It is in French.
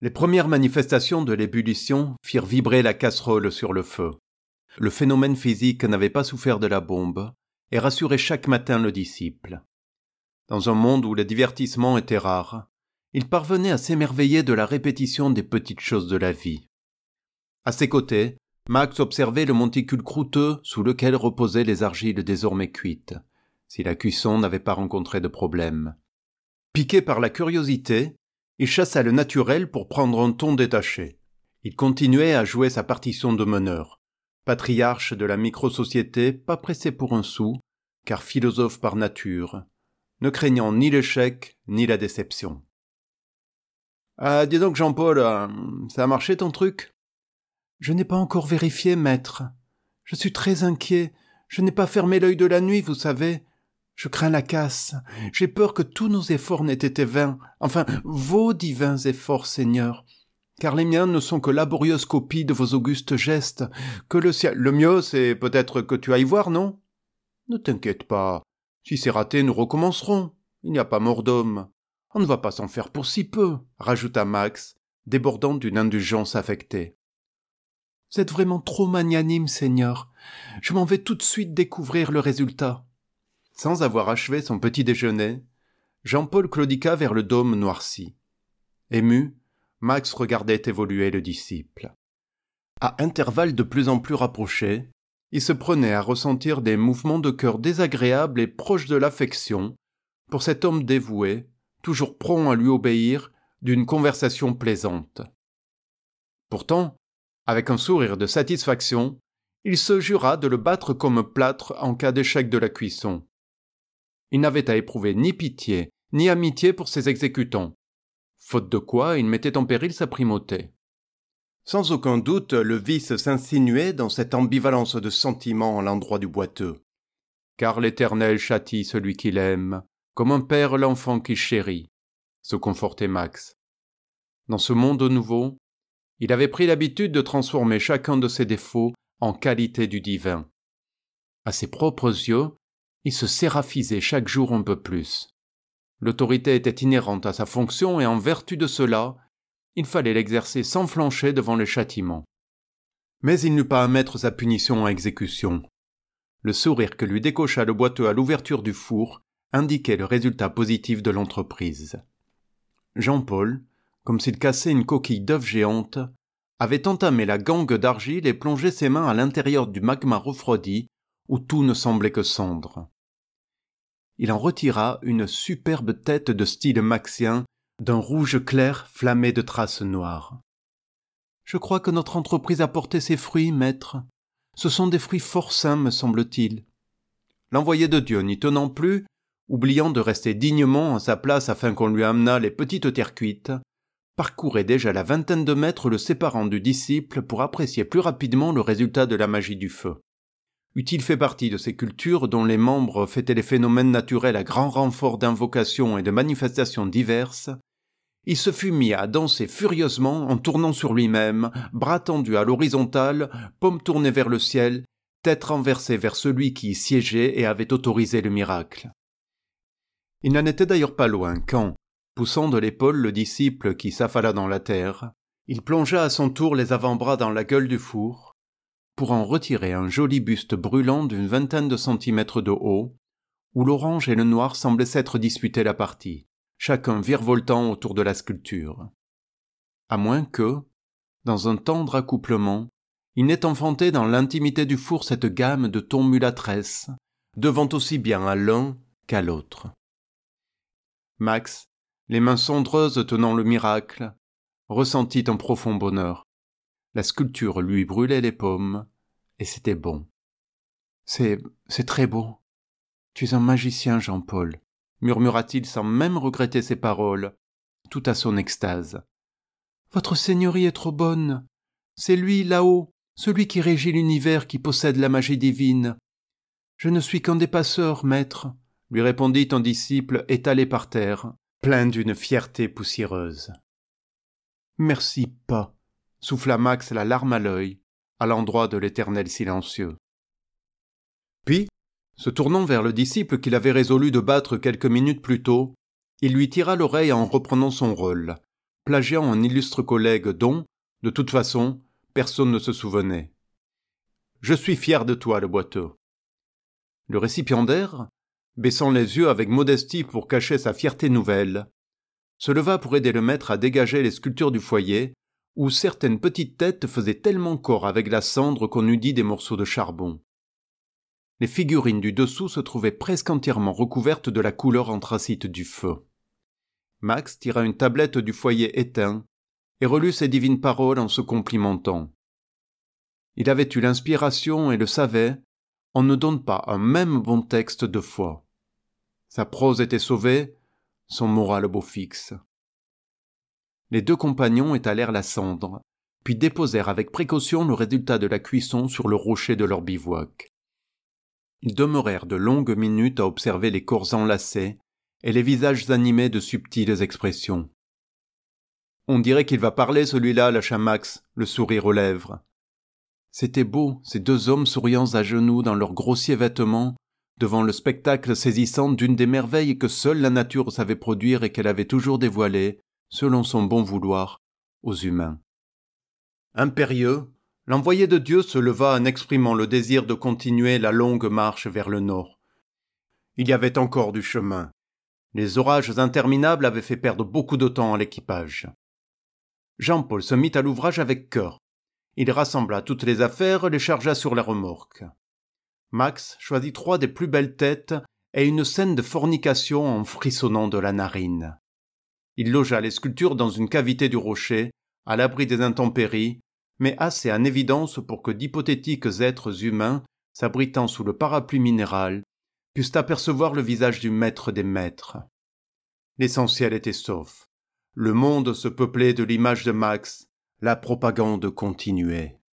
Les premières manifestations de l'ébullition firent vibrer la casserole sur le feu. Le phénomène physique n'avait pas souffert de la bombe et rassurait chaque matin le disciple. Dans un monde où le divertissement était rare, il parvenait à s'émerveiller de la répétition des petites choses de la vie. À ses côtés, Max observait le monticule croûteux sous lequel reposaient les argiles désormais cuites, si la cuisson n'avait pas rencontré de problème. Piqué par la curiosité, il chassa le naturel pour prendre un ton détaché. Il continuait à jouer sa partition de meneur, patriarche de la microsociété, pas pressé pour un sou, car philosophe par nature, ne craignant ni l'échec ni la déception. « dis donc Jean-Paul, ça a marché ton truc ?»« Je n'ai pas encore vérifié, maître. Je suis très inquiet. Je n'ai pas fermé l'œil de la nuit, vous savez. Je crains la casse. J'ai peur que tous nos efforts n'aient été vains. Enfin, vos divins efforts, Seigneur. Car les miens ne sont que laborieuses copies de vos augustes gestes. Que le ciel... Le mieux, c'est peut-être que tu ailles voir, non ? Ne t'inquiète pas. Si c'est raté, nous recommencerons. Il n'y a pas mort d'homme. On ne va pas s'en faire pour si peu, rajouta Max, débordant d'une indulgence affectée. Vous êtes vraiment trop magnanime, Seigneur. Je m'en vais tout de suite découvrir le résultat. Sans avoir achevé son petit déjeuner, Jean-Paul claudiqua vers le dôme noirci. Ému, Max regardait évoluer le disciple. À intervalles de plus en plus rapprochés, il se prenait à ressentir des mouvements de cœur désagréables et proches de l'affection pour cet homme dévoué, toujours prompt à lui obéir, d'une conversation plaisante. Pourtant, avec un sourire de satisfaction, il se jura de le battre comme plâtre en cas d'échec de la cuisson. Il n'avait à éprouver ni pitié, ni amitié pour ses exécutants, faute de quoi il mettait en péril sa primauté. Sans aucun doute, le vice s'insinuait dans cette ambivalence de sentiments à l'endroit du boiteux. Car l'Éternel châtie celui qu'il aime, comme un père l'enfant qu'il chérit, se confortait Max. Dans ce monde nouveau, il avait pris l'habitude de transformer chacun de ses défauts en qualité du divin. À ses propres yeux, il se séraphisait chaque jour un peu plus. L'autorité était inhérente à sa fonction et en vertu de cela, il fallait l'exercer sans flancher devant les châtiments. Mais il n'eut pas à mettre sa punition à exécution. Le sourire que lui décocha le boiteux à l'ouverture du four indiquait le résultat positif de l'entreprise. Jean-Paul, comme s'il cassait une coquille d'œuf géante, avait entamé la gangue d'argile et plongé ses mains à l'intérieur du magma refroidi où tout ne semblait que cendre. Il en retira une superbe tête de style maxien d'un rouge clair flammé de traces noires. « Je crois que notre entreprise a porté ses fruits, maître. Ce sont des fruits fort sains, me semble-t-il. » L'envoyé de Dieu, n'y tenant plus, oubliant de rester dignement à sa place afin qu'on lui amenât les petites terres cuites, parcourait déjà la 20aine de mètres le séparant du disciple pour apprécier plus rapidement le résultat de la magie du feu. Eût-il fait partie de ces cultures dont les membres fêtaient les phénomènes naturels à grand renfort d'invocations et de manifestations diverses, il se fût mis à danser furieusement en tournant sur lui-même, bras tendus à l'horizontale, paume tournée vers le ciel, tête renversée vers celui qui y siégeait et avait autorisé le miracle. Il n'en était d'ailleurs pas loin quand, poussant de l'épaule le disciple qui s'affala dans la terre, il plongea à son tour les avant-bras dans la gueule du four, pour en retirer un joli buste brûlant d'une 20aine de centimètres de haut, où l'orange et le noir semblaient s'être disputé la partie, chacun virevoltant autour de la sculpture. À moins que, dans un tendre accouplement, il n'ait enfanté dans l'intimité du four cette gamme de tons mulâtresses, devant aussi bien à l'un qu'à l'autre. Max, les mains cendreuses tenant le miracle, ressentit un profond bonheur. La sculpture lui brûlait les paumes, et c'était bon. C'est très beau. Tu es un magicien, Jean-Paul, murmura-t-il sans même regretter ses paroles, tout à son extase. Votre seigneurie est trop bonne. C'est lui, là-haut, celui qui régit l'univers, qui possède la magie divine. Je ne suis qu'un des passeurs, maître, lui répondit un disciple étalé par terre, plein d'une fierté poussiéreuse. Merci pas, souffla Max la larme à l'œil, à l'endroit de l'Éternel silencieux. Puis, se tournant vers le disciple qu'il avait résolu de battre quelques minutes plus tôt, il lui tira l'oreille en reprenant son rôle, plagiant un illustre collègue dont, de toute façon, personne ne se souvenait. « Je suis fier de toi, le boiteux. » Le récipiendaire, baissant les yeux avec modestie pour cacher sa fierté nouvelle, se leva pour aider le maître à dégager les sculptures du foyer, où certaines petites têtes faisaient tellement corps avec la cendre qu'on eût dit des morceaux de charbon. Les figurines du dessous se trouvaient presque entièrement recouvertes de la couleur anthracite du feu. Max tira une tablette du foyer éteint et relut ces divines paroles en se complimentant. Il avait eu l'inspiration et le savait, on ne donne pas un même bon texte deux fois. Sa prose était sauvée, son moral beau fixe. Les deux compagnons étalèrent la cendre, puis déposèrent avec précaution le résultat de la cuisson sur le rocher de leur bivouac. Ils demeurèrent de longues minutes à observer les corps enlacés et les visages animés de subtiles expressions. « On dirait qu'il va parler, celui-là, lâcha Max, le sourire aux lèvres. » C'était beau, ces deux hommes souriant à genoux dans leurs grossiers vêtements, devant le spectacle saisissant d'une des merveilles que seule la nature savait produire et qu'elle avait toujours dévoilées, selon son bon vouloir, aux humains. Impérieux, l'envoyé de Dieu se leva en exprimant le désir de continuer la longue marche vers le nord. Il y avait encore du chemin. Les orages interminables avaient fait perdre beaucoup de temps à l'équipage. Jean-Paul se mit à l'ouvrage avec cœur. Il rassembla toutes les affaires, les chargea sur la remorque. Max choisit 3 des plus belles têtes et une scène de fornication en frissonnant de la narine. Il logea les sculptures dans une cavité du rocher, à l'abri des intempéries, mais assez en évidence pour que d'hypothétiques êtres humains, s'abritant sous le parapluie minéral, pussent apercevoir le visage du maître des maîtres. L'essentiel était sauf. Le monde se peuplait de l'image de Max, la propagande continuait.